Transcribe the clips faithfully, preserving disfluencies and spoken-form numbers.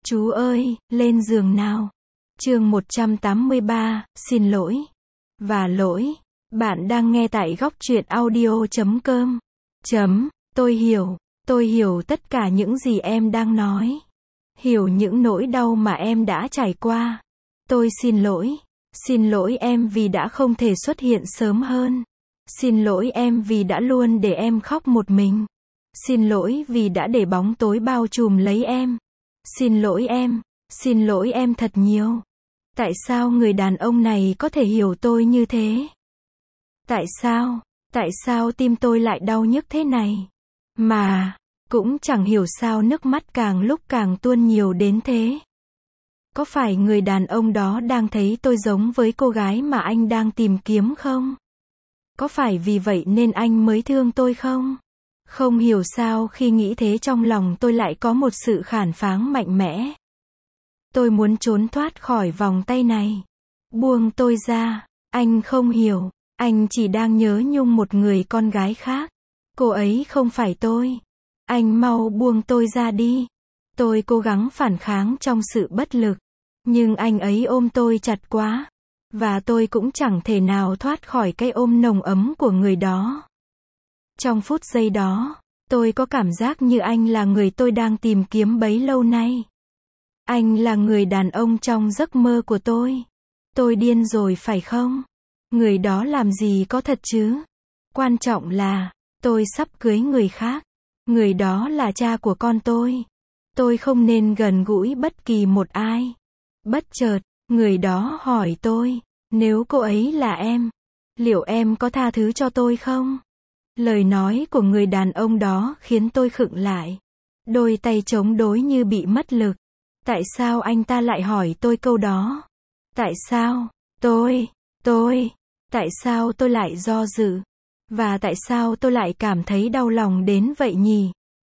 Chú ơi, lên giường nào. Chương một trăm tám mươi ba, xin lỗi. Và lỗi. Bạn đang nghe tại góc truyện audio chấm com. Chấm, tôi hiểu, tôi hiểu tất cả những gì em đang nói. Hiểu những nỗi đau mà em đã trải qua. Tôi xin lỗi. Xin lỗi em vì đã không thể xuất hiện sớm hơn. Xin lỗi em vì đã luôn để em khóc một mình. Xin lỗi vì đã để bóng tối bao trùm lấy em. Xin lỗi em, xin lỗi em thật nhiều. Tại sao người đàn ông này có thể hiểu tôi như thế? Tại sao, tại sao tim tôi lại đau nhức thế này? Mà, cũng chẳng hiểu sao nước mắt càng lúc càng tuôn nhiều đến thế. Có phải người đàn ông đó đang thấy tôi giống với cô gái mà anh đang tìm kiếm không? Có phải vì vậy nên anh mới thương tôi không? Không hiểu sao khi nghĩ thế trong lòng tôi lại có một sự phản kháng mạnh mẽ. Tôi muốn trốn thoát khỏi vòng tay này. Buông tôi ra, anh không hiểu, anh chỉ đang nhớ nhung một người con gái khác. Cô ấy không phải tôi. Anh mau buông tôi ra đi. Tôi cố gắng phản kháng trong sự bất lực. Nhưng anh ấy ôm tôi chặt quá. Và tôi cũng chẳng thể nào thoát khỏi cái ôm nồng ấm của người đó. Trong phút giây đó, tôi có cảm giác như anh là người tôi đang tìm kiếm bấy lâu nay. Anh là người đàn ông trong giấc mơ của tôi. Tôi điên rồi phải không? Người đó làm gì có thật chứ? Quan trọng là, tôi sắp cưới người khác. Người đó là cha của con tôi. Tôi không nên gần gũi bất kỳ một ai. Bất chợt, người đó hỏi tôi, nếu cô ấy là em, liệu em có tha thứ cho tôi không? Lời nói của người đàn ông đó khiến tôi khựng lại. Đôi tay chống đối như bị mất lực. Tại sao anh ta lại hỏi tôi câu đó? Tại sao? Tôi, tôi, tại sao tôi lại do dự? Và tại sao tôi lại cảm thấy đau lòng đến vậy nhỉ?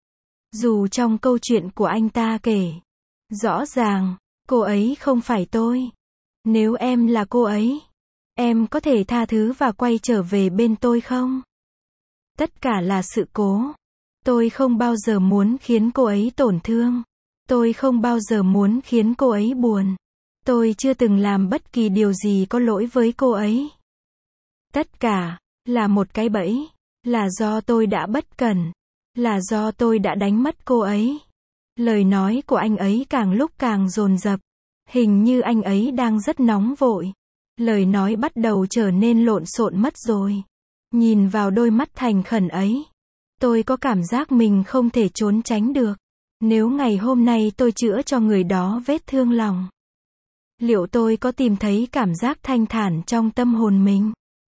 Dù trong câu chuyện của anh ta kể, rõ ràng, cô ấy không phải tôi. Nếu em là cô ấy, em có thể tha thứ và quay trở về bên tôi không? Tất cả là sự cố. Tôi không bao giờ muốn khiến cô ấy tổn thương. Tôi không bao giờ muốn khiến cô ấy buồn. Tôi chưa từng làm bất kỳ điều gì có lỗi với cô ấy. Tất cả là một cái bẫy. Là do tôi đã bất cẩn. Là do tôi đã đánh mất cô ấy. Lời nói của anh ấy càng lúc càng dồn dập. Hình như anh ấy đang rất nóng vội. Lời nói bắt đầu trở nên lộn xộn mất rồi. Nhìn vào đôi mắt thành khẩn ấy, tôi có cảm giác mình không thể trốn tránh được. Nếu ngày hôm nay tôi chữa cho người đó vết thương lòng, liệu tôi có tìm thấy cảm giác thanh thản trong tâm hồn mình?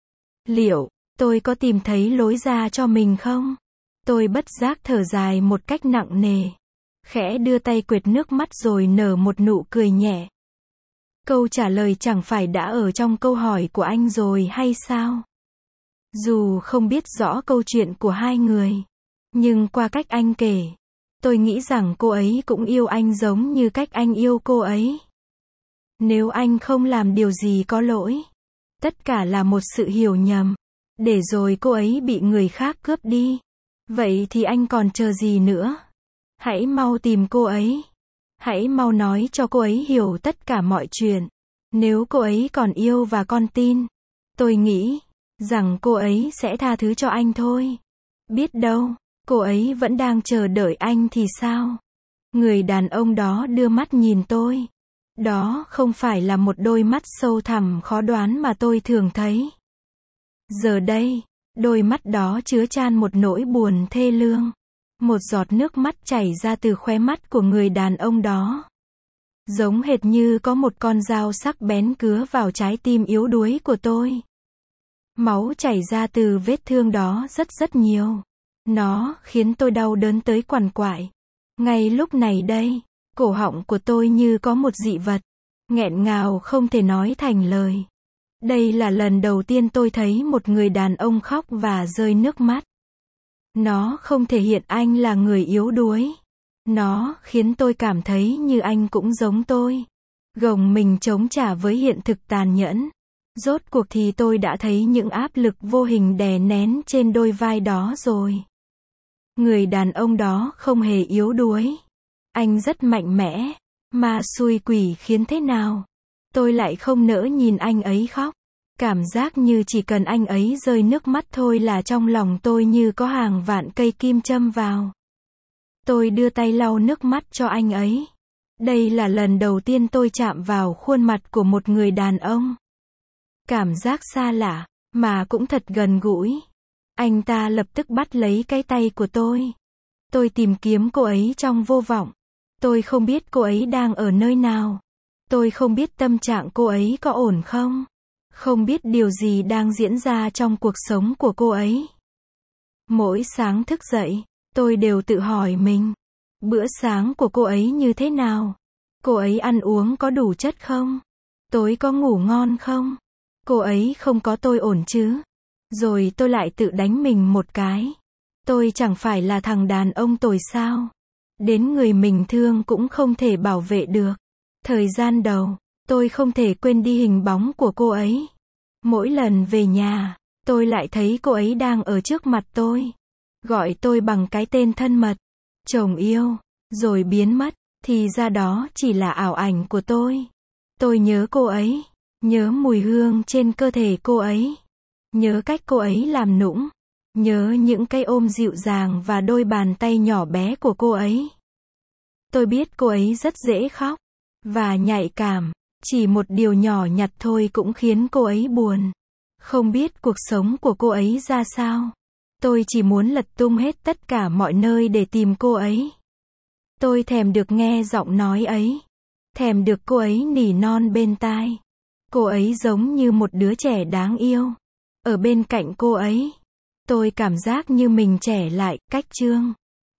Liệu tôi có tìm thấy lối ra cho mình không? Tôi bất giác thở dài một cách nặng nề, khẽ đưa tay quệt nước mắt rồi nở một nụ cười nhẹ. Câu trả lời chẳng phải đã ở trong câu hỏi của anh rồi hay sao? Dù không biết rõ câu chuyện của hai người, nhưng qua cách anh kể, tôi nghĩ rằng cô ấy cũng yêu anh giống như cách anh yêu cô ấy. Nếu anh không làm điều gì có lỗi, tất cả là một sự hiểu nhầm, để rồi cô ấy bị người khác cướp đi. Vậy thì anh còn chờ gì nữa? Hãy mau tìm cô ấy. Hãy mau nói cho cô ấy hiểu tất cả mọi chuyện. Nếu cô ấy còn yêu và con tin, tôi nghĩ rằng cô ấy sẽ tha thứ cho anh thôi. Biết đâu, cô ấy vẫn đang chờ đợi anh thì sao? Người đàn ông đó đưa mắt nhìn tôi. Đó không phải là một đôi mắt sâu thẳm khó đoán mà tôi thường thấy. Giờ đây, đôi mắt đó chứa chan một nỗi buồn thê lương. Một giọt nước mắt chảy ra từ khóe mắt của người đàn ông đó. Giống hệt như có một con dao sắc bén cứa vào trái tim yếu đuối của tôi. Máu chảy ra từ vết thương đó rất rất nhiều. Nó khiến tôi đau đớn tới quằn quại. Ngay lúc này đây, cổ họng của tôi như có một dị vật, nghẹn ngào không thể nói thành lời. Đây là lần đầu tiên tôi thấy một người đàn ông khóc và rơi nước mắt. Nó không thể hiện anh là người yếu đuối. Nó khiến tôi cảm thấy như anh cũng giống tôi. Gồng mình chống trả với hiện thực tàn nhẫn. Rốt cuộc thì tôi đã thấy những áp lực vô hình đè nén trên đôi vai đó rồi. Người đàn ông đó không hề yếu đuối. Anh rất mạnh mẽ. Ma xui quỷ khiến thế nào? Tôi lại không nỡ nhìn anh ấy khóc. Cảm giác như chỉ cần anh ấy rơi nước mắt thôi là trong lòng tôi như có hàng vạn cây kim châm vào. Tôi đưa tay lau nước mắt cho anh ấy. Đây là lần đầu tiên tôi chạm vào khuôn mặt của một người đàn ông. Cảm giác xa lạ, mà cũng thật gần gũi. Anh ta lập tức bắt lấy cái tay của tôi. Tôi tìm kiếm cô ấy trong vô vọng. Tôi không biết cô ấy đang ở nơi nào. Tôi không biết tâm trạng cô ấy có ổn không. Không biết điều gì đang diễn ra trong cuộc sống của cô ấy. Mỗi sáng thức dậy, tôi đều tự hỏi mình, bữa sáng của cô ấy như thế nào? Cô ấy ăn uống có đủ chất không? Tối có ngủ ngon không? Cô ấy không có tôi ổn chứ? Rồi tôi lại tự đánh mình một cái. Tôi chẳng phải là thằng đàn ông tồi sao? Đến người mình thương cũng không thể bảo vệ được. Thời gian đầu, tôi không thể quên đi hình bóng của cô ấy. Mỗi lần về nhà, tôi lại thấy cô ấy đang ở trước mặt tôi. Gọi tôi bằng cái tên thân mật, chồng yêu, rồi biến mất. Thì ra đó chỉ là ảo ảnh của tôi. Tôi nhớ cô ấy, nhớ mùi hương trên cơ thể cô ấy, nhớ cách cô ấy làm nũng, nhớ những cái ôm dịu dàng và đôi bàn tay nhỏ bé của cô ấy. Tôi biết cô ấy rất dễ khóc và nhạy cảm, chỉ một điều nhỏ nhặt thôi cũng khiến cô ấy buồn. Không biết cuộc sống của cô ấy ra sao. Tôi chỉ muốn lật tung hết tất cả mọi nơi để tìm cô ấy. Tôi thèm được nghe giọng nói ấy, thèm được cô ấy nỉ non bên tai. Cô ấy giống như một đứa trẻ đáng yêu. Ở bên cạnh cô ấy, tôi cảm giác như mình trẻ lại, cách chương.